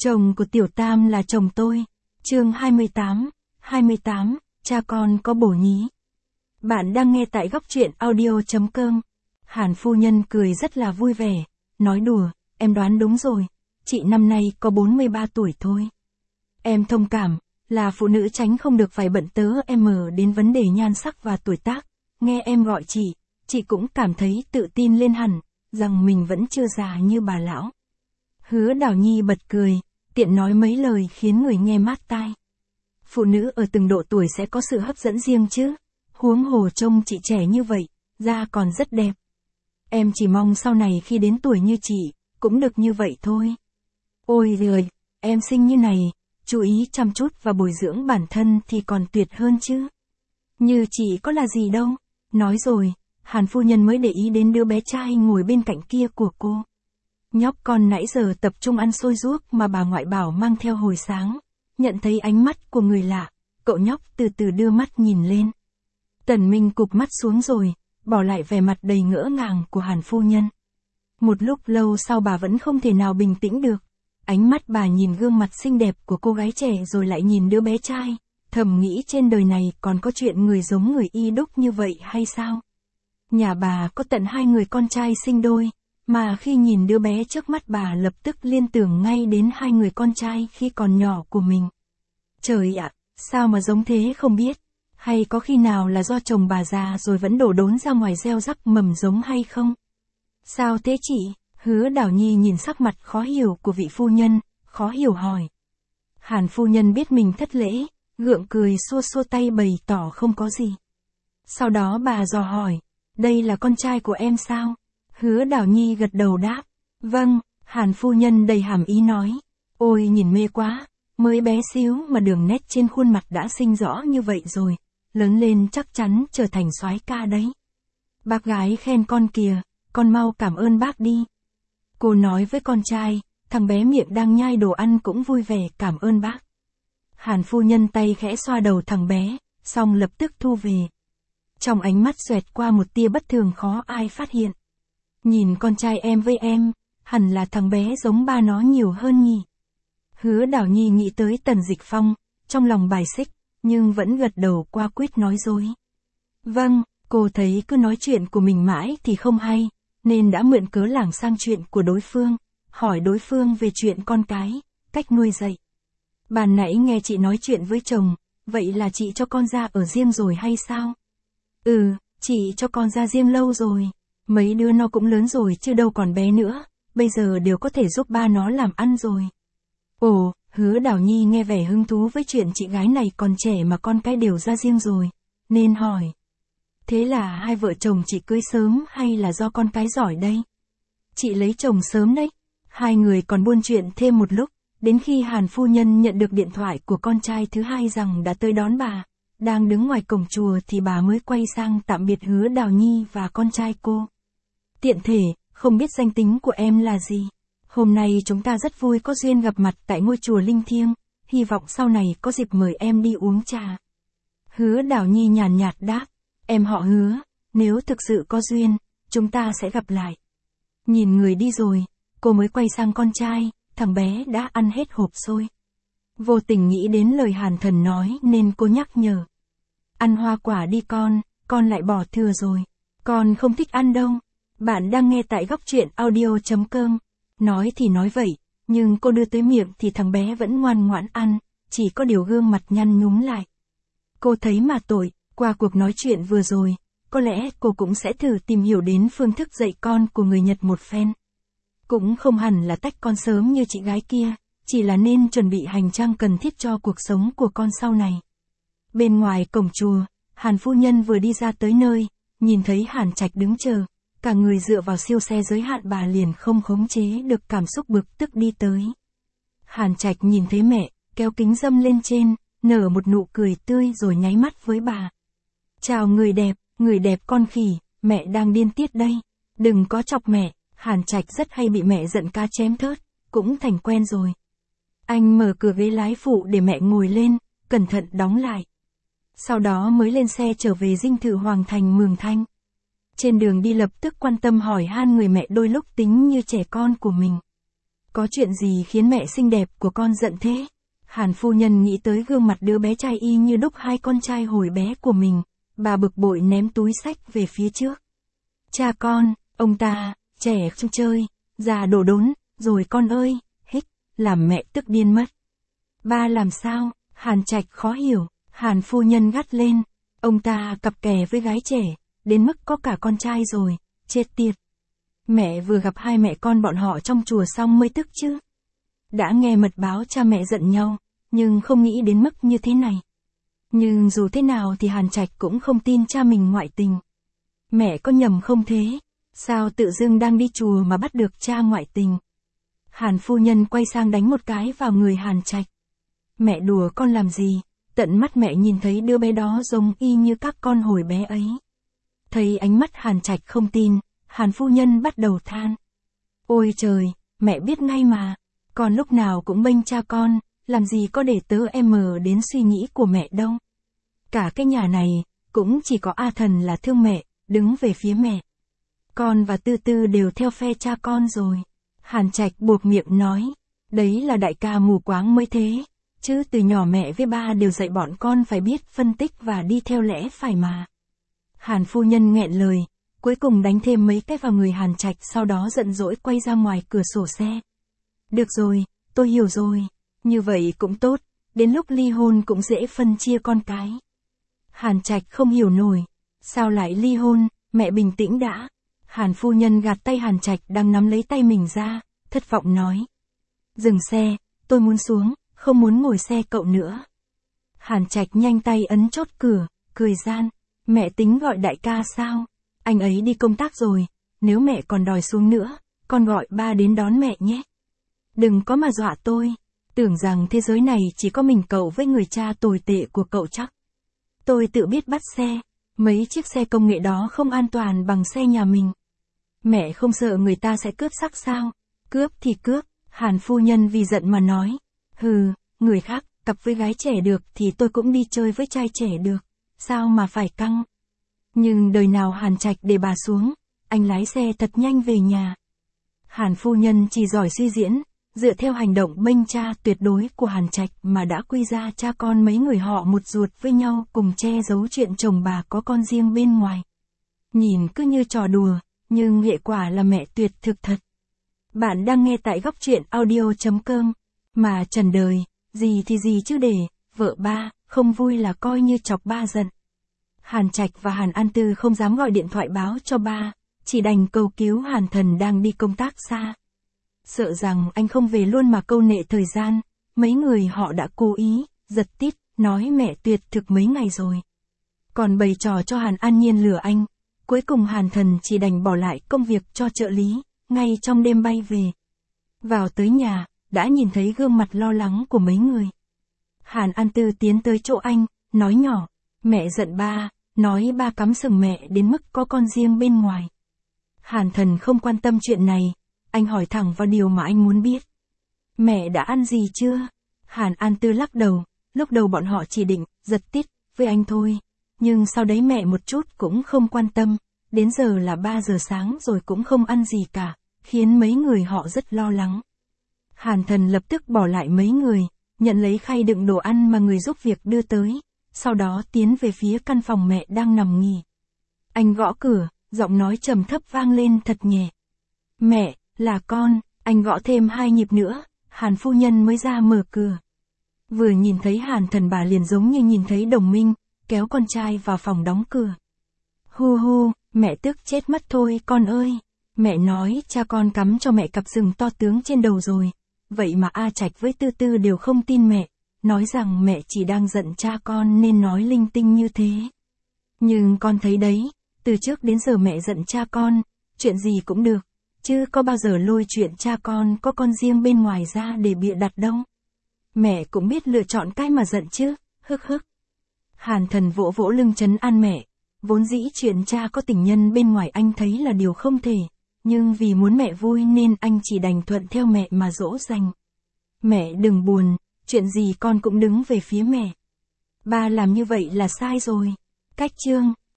Chồng của Tiểu Tam là chồng tôi. Chương 28, cha con có bổ nhí. Bạn đang nghe tại góc truyện audio.com. Hàn phu nhân cười rất là vui vẻ, nói đùa, em đoán đúng rồi, chị năm nay có 43 tuổi thôi. Em thông cảm, là phụ nữ tránh không được phải bận tớ em đến vấn đề nhan sắc và tuổi tác, nghe em gọi chị cũng cảm thấy tự tin lên hẳn, rằng mình vẫn chưa già như bà lão. Hứa Đào Nhi bật cười, tiện nói mấy lời khiến người nghe mát tai. Phụ nữ ở từng độ tuổi sẽ có sự hấp dẫn riêng chứ, huống hồ trông chị trẻ như vậy, da còn rất đẹp. Em chỉ mong sau này khi đến tuổi như chị, cũng được như vậy thôi. Ôi giời, em xinh như này, chú ý chăm chút và bồi dưỡng bản thân thì còn tuyệt hơn chứ. Như chị có là gì đâu. Nói rồi, Hàn phu nhân mới để ý đến đứa bé trai ngồi bên cạnh kia của cô. Nhóc con nãy giờ tập trung ăn xôi ruốc mà bà ngoại bảo mang theo hồi sáng. Nhận thấy ánh mắt của người lạ, cậu nhóc từ từ đưa mắt nhìn lên. Tần Minh cụp mắt xuống rồi, bỏ lại vẻ mặt đầy ngỡ ngàng của Hàn phu nhân. Một lúc lâu sau bà vẫn không thể nào bình tĩnh được. Ánh mắt bà nhìn gương mặt xinh đẹp của cô gái trẻ rồi lại nhìn đứa bé trai, thầm nghĩ trên đời này còn có chuyện người giống người y đúc như vậy hay sao? Nhà bà có tận 2 người con trai sinh đôi, mà khi nhìn đứa bé trước mắt bà lập tức liên tưởng ngay đến 2 người con trai khi còn nhỏ của mình. Trời ạ, sao mà giống thế không biết? Hay có khi nào là do chồng bà già rồi vẫn đổ đốn ra ngoài gieo rắc mầm giống hay không? Sao thế chị? Hứa Đào Nhi nhìn sắc mặt khó hiểu của vị phu nhân, khó hiểu hỏi. Hàn phu nhân biết mình thất lễ, gượng cười xua xua tay bày tỏ không có gì. Sau đó bà dò hỏi, đây là con trai của em sao? Hứa Đào Nhi gật đầu đáp, vâng. Hàn phu nhân đầy hàm ý nói, ôi nhìn mê quá, mới bé xíu mà đường nét trên khuôn mặt đã xinh rõ như vậy rồi, lớn lên chắc chắn trở thành soái ca đấy. Bác gái khen con kìa, con mau cảm ơn bác đi. Cô nói với con trai, thằng bé miệng đang nhai đồ ăn cũng vui vẻ cảm ơn bác. Hàn phu nhân tay khẽ xoa đầu thằng bé, xong lập tức thu về. Trong ánh mắt xoẹt qua một tia bất thường khó ai phát hiện. Nhìn con trai em với em, hẳn là thằng bé giống ba nó nhiều hơn nhỉ. Hứa Đào Nhi nghĩ tới Tần Dịch Phong, trong lòng bài xích, nhưng vẫn gật đầu qua quyết nói dối. Vâng, cô thấy cứ nói chuyện của mình mãi thì không hay, nên đã mượn cớ lảng sang chuyện của đối phương, hỏi đối phương về chuyện con cái, cách nuôi dạy. Ban nãy nghe chị nói chuyện với chồng, vậy là chị cho con ra ở riêng rồi hay sao? Ừ, chị cho con ra riêng lâu rồi, mấy đứa nó cũng lớn rồi chứ đâu còn bé nữa, bây giờ đều có thể giúp ba nó làm ăn rồi. Ồ, Hứa Đào Nhi nghe vẻ hứng thú với chuyện chị gái này còn trẻ mà con cái đều ra riêng rồi, nên hỏi. Thế là hai vợ chồng chị cưới sớm hay là do con cái giỏi đây? Chị lấy chồng sớm đấy. Hai người còn buôn chuyện thêm một lúc, đến khi Hàn phu nhân nhận được điện thoại của con trai thứ hai rằng đã tới đón bà, đang đứng ngoài cổng chùa thì bà mới quay sang tạm biệt Hứa Đào Nhi và con trai cô. Tiện thể, không biết danh tính của em là gì? Hôm nay chúng ta rất vui có duyên gặp mặt tại ngôi chùa linh thiêng, hy vọng sau này có dịp mời em đi uống trà. Hứa Đào Nhi nhàn nhạt đáp, em họ Hứa, nếu thực sự có duyên, chúng ta sẽ gặp lại. Nhìn người đi rồi, cô mới quay sang con trai, thằng bé đã ăn hết hộp xôi. Vô tình nghĩ đến lời Hàn Thần nói nên cô nhắc nhở. Ăn hoa quả đi con lại bỏ thừa rồi. Con không thích ăn đâu. Bạn đang nghe tại góc truyện audio.com. Nói thì nói vậy, nhưng cô đưa tới miệng thì thằng bé vẫn ngoan ngoãn ăn, chỉ có điều gương mặt nhăn nhúm lại. Cô thấy mà tội, qua cuộc nói chuyện vừa rồi, có lẽ cô cũng sẽ thử tìm hiểu đến phương thức dạy con của người Nhật một phen. Cũng không hẳn là tách con sớm như chị gái kia, chỉ là nên chuẩn bị hành trang cần thiết cho cuộc sống của con sau này. Bên ngoài cổng chùa, Hàn phu nhân vừa đi ra tới nơi, nhìn thấy Hàn Trạch đứng chờ, cả người dựa vào siêu xe giới hạn bà liền không khống chế được cảm xúc bực tức đi tới. Hàn Trạch nhìn thấy mẹ, kéo kính râm lên trên, nở một nụ cười tươi rồi nháy mắt với bà. Chào người đẹp con khỉ, mẹ đang điên tiết đây, đừng có chọc mẹ. Hàn Trạch rất hay bị mẹ giận cá chém thớt, cũng thành quen rồi. Anh mở cửa ghế lái phụ để mẹ ngồi lên, cẩn thận đóng lại. Sau đó mới lên xe trở về dinh thự Hoàng Thành Mường Thanh. Trên đường đi lập tức quan tâm hỏi han người mẹ đôi lúc tính như trẻ con của mình. Có chuyện gì khiến mẹ xinh đẹp của con giận thế? Hàn phu nhân nghĩ tới gương mặt đứa bé trai y như đúc hai con trai hồi bé của mình, bà bực bội ném túi xách về phía trước. Cha con, ông ta, trẻ không chơi, già đổ đốn, rồi con ơi, hích, làm mẹ tức điên mất. Ba làm sao? Hàn Trạch khó hiểu, Hàn phu nhân gắt lên, ông ta cặp kè với gái trẻ, đến mức có cả con trai rồi, chết tiệt. Mẹ vừa gặp hai mẹ con bọn họ trong chùa xong mới tức chứ. Đã nghe mật báo cha mẹ giận nhau, nhưng không nghĩ đến mức như thế này. Nhưng dù thế nào thì Hàn Trạch cũng không tin cha mình ngoại tình. Mẹ có nhầm không thế? Sao tự dưng đang đi chùa mà bắt được cha ngoại tình? Hàn phu nhân quay sang đánh một cái vào người Hàn Trạch. Mẹ đùa con làm gì? Tận mắt mẹ nhìn thấy đứa bé đó giống y như các con hồi bé ấy. Thấy ánh mắt Hàn Trạch không tin, Hàn phu nhân bắt đầu than. Ôi trời, mẹ biết ngay mà. Con lúc nào cũng bênh cha con, làm gì có để tớ em mờ đến suy nghĩ của mẹ đâu. Cả cái nhà này, cũng chỉ có A Thần là thương mẹ, đứng về phía mẹ. Con và Tư Tư đều theo phe cha con rồi. Hàn Trạch buộc miệng nói, đấy là đại ca mù quáng mới thế, chứ từ nhỏ mẹ với ba đều dạy bọn con phải biết phân tích và đi theo lẽ phải mà. Hàn phu nhân nghẹn lời, cuối cùng đánh thêm mấy cái vào người Hàn Trạch, sau đó giận dỗi quay ra ngoài cửa sổ xe. Được rồi, tôi hiểu rồi, như vậy cũng tốt, đến lúc ly hôn cũng dễ phân chia con cái. Hàn Trạch không hiểu nổi, sao lại ly hôn, mẹ bình tĩnh đã. Hàn phu nhân gạt tay Hàn Trạch đang nắm lấy tay mình ra, thất vọng nói. Dừng xe, tôi muốn xuống, không muốn ngồi xe cậu nữa. Hàn Trạch nhanh tay ấn chốt cửa, cười gian, mẹ tính gọi đại ca sao? Anh ấy đi công tác rồi, nếu mẹ còn đòi xuống nữa, con gọi ba đến đón mẹ nhé. Đừng có mà dọa tôi, tưởng rằng thế giới này chỉ có mình cậu với người cha tồi tệ của cậu chắc. Tôi tự biết bắt xe, mấy chiếc xe công nghệ đó không an toàn bằng xe nhà mình. Mẹ không sợ người ta sẽ cướp xác sao? Cướp thì cướp, Hàn phu nhân vì giận mà nói. Hừ, người khác, cặp với gái trẻ được thì tôi cũng đi chơi với trai trẻ được, sao mà phải căng. Nhưng đời nào Hàn Trạch để bà xuống, anh lái xe thật nhanh về nhà. Hàn phu nhân chỉ giỏi suy diễn, dựa theo hành động bênh cha tuyệt đối của Hàn Trạch mà đã quy ra cha con mấy người họ một ruột với nhau cùng che giấu chuyện chồng bà có con riêng bên ngoài. Nhìn cứ như trò đùa, nhưng hệ quả là mẹ tuyệt thực thật. Bạn đang nghe tại góc truyện audio.com, mà trần đời, gì thì gì chứ để, vợ ba, không vui là coi như chọc ba giận. Hàn Trạch và Hàn An Tư không dám gọi điện thoại báo cho ba, chỉ đành cầu cứu Hàn Thần đang đi công tác xa. Sợ rằng anh không về luôn mà câu nệ thời gian, mấy người họ đã cố ý, giật tít, nói mẹ tuyệt thực mấy ngày rồi. Còn bày trò cho Hàn An Nhiên lừa anh, cuối cùng Hàn Thần chỉ đành bỏ lại công việc cho trợ lý, ngay trong đêm bay về. Vào tới nhà, đã nhìn thấy gương mặt lo lắng của mấy người. Hàn An Tư tiến tới chỗ anh, nói nhỏ, mẹ giận ba, nói ba cắm sừng mẹ đến mức có con riêng bên ngoài. Hàn Thần không quan tâm chuyện này, anh hỏi thẳng vào điều mà anh muốn biết. Mẹ đã ăn gì chưa? Hàn An Tư lắc đầu, lúc đầu bọn họ chỉ định, giật tít, với anh thôi. Nhưng sau đấy mẹ một chút cũng không quan tâm, đến giờ là 3 giờ sáng rồi cũng không ăn gì cả, khiến mấy người họ rất lo lắng. Hàn Thần lập tức bỏ lại mấy người, nhận lấy khay đựng đồ ăn mà người giúp việc đưa tới, sau đó tiến về phía căn phòng mẹ đang nằm nghỉ. Anh gõ cửa, giọng nói trầm thấp vang lên thật nhẹ. Mẹ, là con, anh gõ thêm 2 nhịp nữa, Hàn phu nhân mới ra mở cửa. Vừa nhìn thấy Hàn Thần bà liền giống như nhìn thấy đồng minh, kéo con trai vào phòng đóng cửa. Hu hu, mẹ tức chết mất thôi con ơi. Mẹ nói cha con cắm cho mẹ cặp sừng to tướng trên đầu rồi. Vậy mà A Trạch với Tư Tư đều không tin mẹ, nói rằng mẹ chỉ đang giận cha con nên nói linh tinh như thế. Nhưng con thấy đấy, từ trước đến giờ mẹ giận cha con, chuyện gì cũng được, chứ có bao giờ lôi chuyện cha con có con riêng bên ngoài ra để bịa đặt đâu. Mẹ cũng biết lựa chọn cái mà giận chứ, hức hức. Hàn Thần vỗ vỗ lưng trấn an mẹ, vốn dĩ chuyện cha có tình nhân bên ngoài anh thấy là điều không thể, nhưng vì muốn mẹ vui nên anh chỉ đành thuận theo mẹ mà dỗ dành. Mẹ đừng buồn, chuyện gì con cũng đứng về phía mẹ. Ba làm như vậy là sai rồi. Cách chương